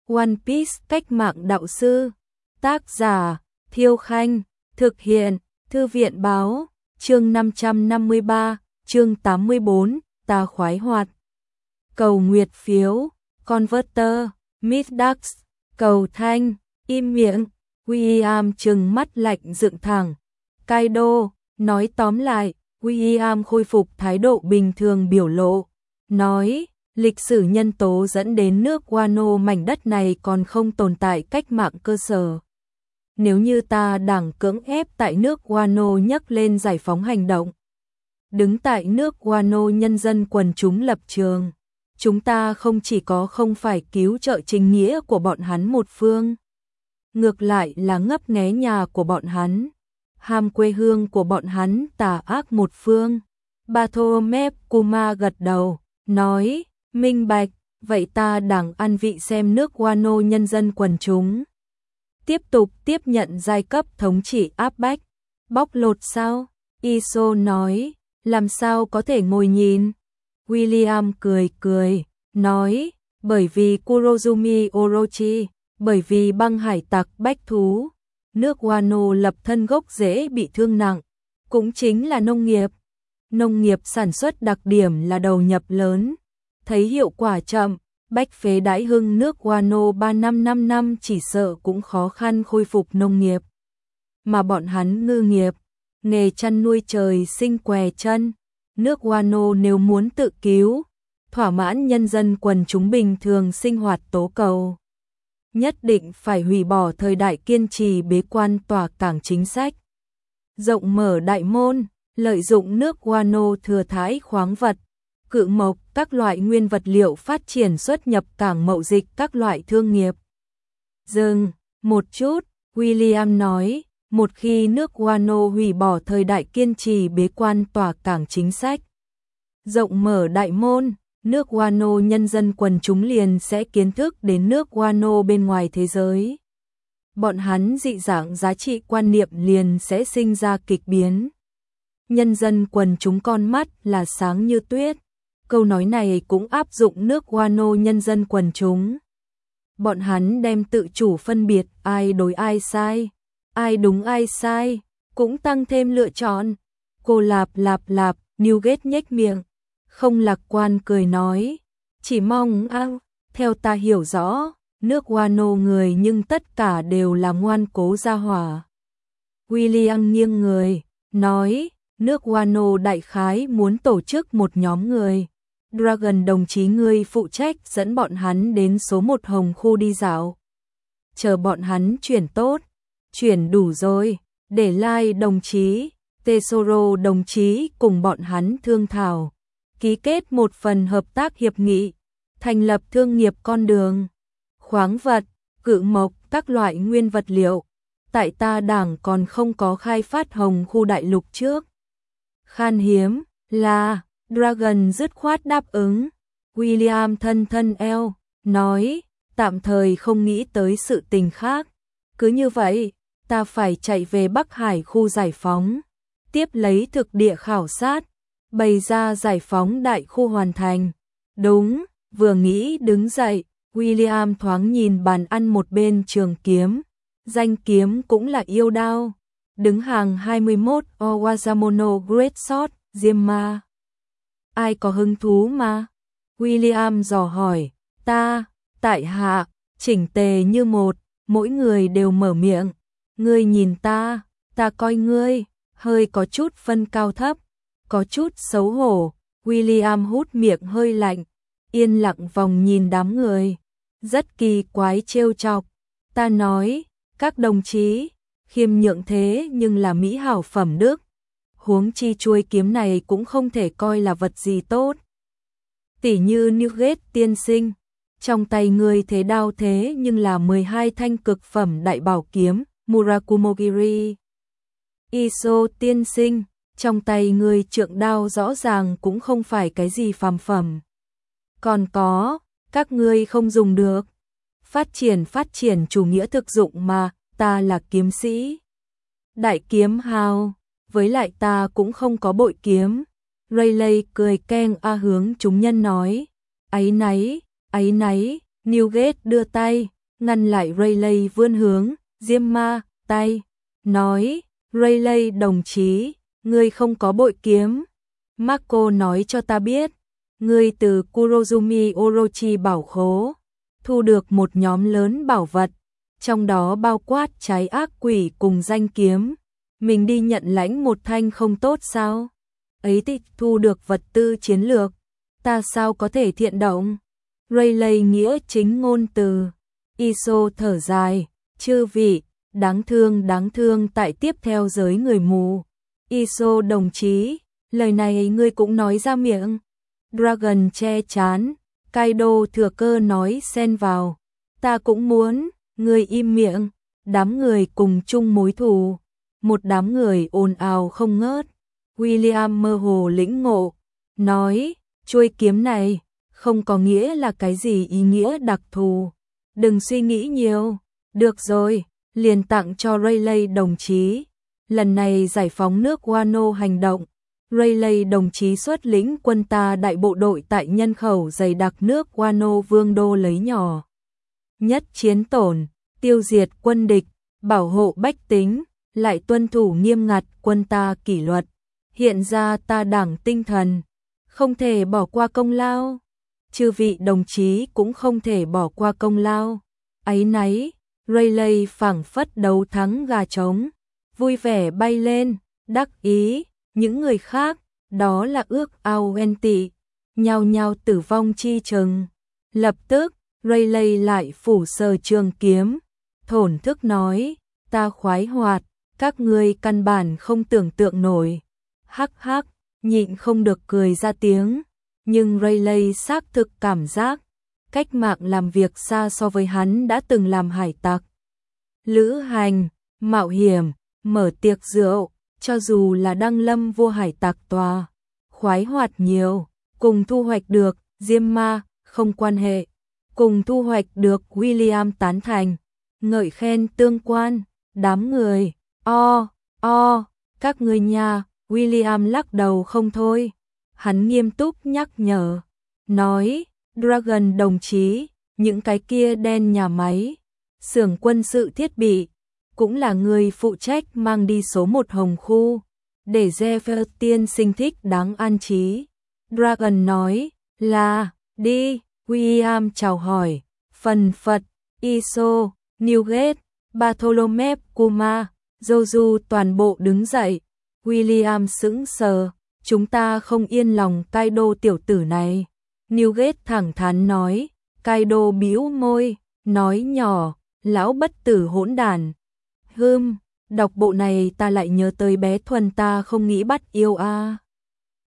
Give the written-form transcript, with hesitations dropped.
One Piece cách mạng đạo sư. Tác giả Thiêu Khanh. Thực hiện Thư viện báo. Chương 553, chương 84, ta khoái hoạt. Cầu nguyệt phiếu, Converter, Midax, cầu thanh, im miệng. William trừng mắt lạnh dựng thẳng. Kaido, nói tóm lại, William khôi phục thái độ bình thường biểu lộ. Nói, lịch sử nhân tố dẫn đến nước Wano mảnh đất này còn không tồn tại cách mạng cơ sở. Nếu như ta đảng cưỡng ép tại nước Wano nhấc lên giải phóng hành động, đứng tại nước Wano nhân dân quần chúng lập trường, chúng ta không chỉ có không phải cứu trợ chính nghĩa của bọn hắn một phương, ngược lại là ngấp nghé nhà của bọn hắn, ham quê hương của bọn hắn tà ác một phương. Bartolome Kuma gật đầu, nói, minh bạch, vậy ta đảng ăn vị xem nước Wano nhân dân quần chúng tiếp tục tiếp nhận giai cấp thống trị áp bách, bóc lột sao? Iso nói, làm sao có thể ngồi nhìn? William cười, nói, bởi vì Kurozumi Orochi, bởi vì băng hải tặc bách thú, nước Wano lập thân gốc rễ bị thương nặng, cũng chính là nông nghiệp. Nông nghiệp sản xuất đặc điểm là đầu nhập lớn, thấy hiệu quả chậm, bách phế đãi hưng nước Wano 5 năm chỉ sợ cũng khó khăn khôi phục nông nghiệp. Mà bọn hắn ngư nghiệp, nghề chăn nuôi trời sinh què chân, nước Wano nếu muốn tự cứu, thỏa mãn nhân dân quần chúng bình thường sinh hoạt tố cầu, nhất định phải hủy bỏ thời đại kiên trì bế quan tỏa cảng chính sách. Rộng mở đại môn, lợi dụng nước Wano thừa thãi khoáng vật, cự mộc, các loại nguyên vật liệu phát triển xuất nhập cảng mậu dịch các loại thương nghiệp. Dừng, một chút, William nói, một khi nước Wano hủy bỏ thời đại kiên trì bế quan tỏa cảng chính sách, rộng mở đại môn, nước Wano nhân dân quần chúng liền sẽ kiến thức đến nước Wano bên ngoài thế giới. Bọn hắn dị dạng giá trị quan niệm liền sẽ sinh ra kịch biến. Nhân dân quần chúng con mắt là sáng như tuyết. Câu nói này cũng áp dụng nước Wano nhân dân quần chúng. Bọn hắn đem tự chủ phân biệt ai đối ai sai, ai đúng ai sai, cũng tăng thêm lựa chọn. Cô lạp, Newgate nhếch miệng, không lạc quan cười nói, chỉ mong theo ta hiểu rõ, nước Wano người nhưng tất cả đều là ngoan cố gia hỏa. William nghiêng người, nói, nước Wano đại khái muốn tổ chức một nhóm người. Dragon đồng chí ngươi phụ trách dẫn bọn hắn đến số 1 Hồng khu đi dạo. Chờ bọn hắn chuyển tốt, chuyển đủ rồi, để Lai đồng chí, Tesoro đồng chí cùng bọn hắn thương thảo, ký kết một phần hợp tác hiệp nghị, thành lập thương nghiệp con đường, khoáng vật, cự mộc, các loại nguyên vật liệu. Tại ta đảng còn không có khai phát Hồng khu đại lục trước. Khan hiếm là Dragon dứt khoát đáp ứng. William thân eo, nói, tạm thời không nghĩ tới sự tình khác. Cứ như vậy, ta phải chạy về Bắc Hải khu giải phóng, tiếp lấy thực địa khảo sát, bày ra giải phóng đại khu hoàn thành. Đúng, vừa nghĩ đứng dậy, William thoáng nhìn bàn ăn một bên trường kiếm, danh kiếm cũng là yêu đao. Đứng hàng 21 Owazamono Great Sword, Diemma. Ai có hứng thú mà? William dò hỏi, ta, tại hạ, chỉnh tề như một, mỗi người đều mở miệng. Ngươi nhìn ta coi ngươi, hơi có chút phân cao thấp, có chút xấu hổ. William hút miệng hơi lạnh, yên lặng vòng nhìn đám người. Rất kỳ quái trêu chọc. Ta nói, các đồng chí, khiêm nhượng thế nhưng là mỹ hảo phẩm đức. Huống chi chuôi kiếm này cũng không thể coi là vật gì tốt. Tỉ như Newgate tiên sinh, trong tay người thế đao thế nhưng là 12 thanh cực phẩm đại bảo kiếm, Murakumogiri. Iso tiên sinh, trong tay người trượng đao rõ ràng cũng không phải cái gì phàm phẩm. Còn có, các ngươi không dùng được. Phát triển chủ nghĩa thực dụng mà, ta là kiếm sĩ. Đại kiếm hào. Với lại ta cũng không có bội kiếm. Rayleigh cười keng hướng chúng nhân nói. Áy náy, Newgate đưa tay, ngăn lại Rayleigh vươn hướng, Diêm Ma, tay, nói, Rayleigh đồng chí, ngươi không có bội kiếm. Marco nói cho ta biết, ngươi từ Kurozumi Orochi bảo khố, thu được một nhóm lớn bảo vật, trong đó bao quát trái ác quỷ cùng danh kiếm. Mình đi nhận lãnh một thanh không tốt sao? Ấy thì thu được vật tư chiến lược, ta sao có thể thiện động? Rayleigh nghĩa chính ngôn từ. Iso thở dài, chư vị, đáng thương tại tiếp theo giới người mù. Iso đồng chí, lời này ngươi cũng nói ra miệng. Dragon che chán, Kaido thừa cơ nói xen vào. Ta cũng muốn, ngươi im miệng, đám người cùng chung mối thù. Một đám người ồn ào không ngớt. William mơ hồ lĩnh ngộ, nói, chuôi kiếm này, không có nghĩa là cái gì ý nghĩa đặc thù. Đừng suy nghĩ nhiều, được rồi, liền tặng cho Rayleigh đồng chí. Lần này giải phóng nước Wano hành động, Rayleigh đồng chí xuất lĩnh quân ta đại bộ đội tại nhân khẩu dày đặc nước Wano vương đô lấy nhỏ nhất chiến tổn, tiêu diệt quân địch, bảo hộ bách tính, lại tuân thủ nghiêm ngặt quân ta kỷ luật. Hiện ra ta đảng tinh thần, không thể bỏ qua công lao. Chư vị đồng chí cũng không thể bỏ qua công lao. Áy náy, Rayleigh phảng phất đấu thắng gà trống, vui vẻ bay lên, đắc ý. Những người khác, đó là ước ao ghen tị, nhao nhao tử vong chi chừng. Lập tức, Rayleigh lại phủ sờ trường kiếm, thổn thức nói, ta khoái hoạt, các ngươi căn bản không tưởng tượng nổi. Hắc hắc, nhịn không được cười ra tiếng, nhưng Rayleigh xác thực cảm giác, cách mạng làm việc xa so với hắn đã từng làm hải tặc. Lữ hành, mạo hiểm, mở tiệc rượu, cho dù là đăng lâm vua hải tặc tòa, khoái hoạt nhiều, cùng thu hoạch được, Diêm Ma, không quan hệ, cùng thu hoạch được William tán thành, ngợi khen tương quan, đám người, các người nhà, William lắc đầu không thôi, hắn nghiêm túc nhắc nhở, nói, Dragon đồng chí, những cái kia đen nhà máy, xưởng quân sự thiết bị, cũng là người phụ trách mang đi số 1 Hồng Khu, để Zephyr tiên sinh thích đáng an trí. Dragon nói, là, đi, William chào hỏi, phần phật, Iso, Newgate, Bartholomew Kuma, Joju toàn bộ đứng dậy. William sững sờ, chúng ta không yên lòng Kaido tiểu tử này. Newgate thẳng thắn nói, Kaido bĩu môi, nói nhỏ, lão bất tử hỗn đản. Đọc bộ này ta lại nhớ tới bé Thuần ta không nghĩ bắt yêu a.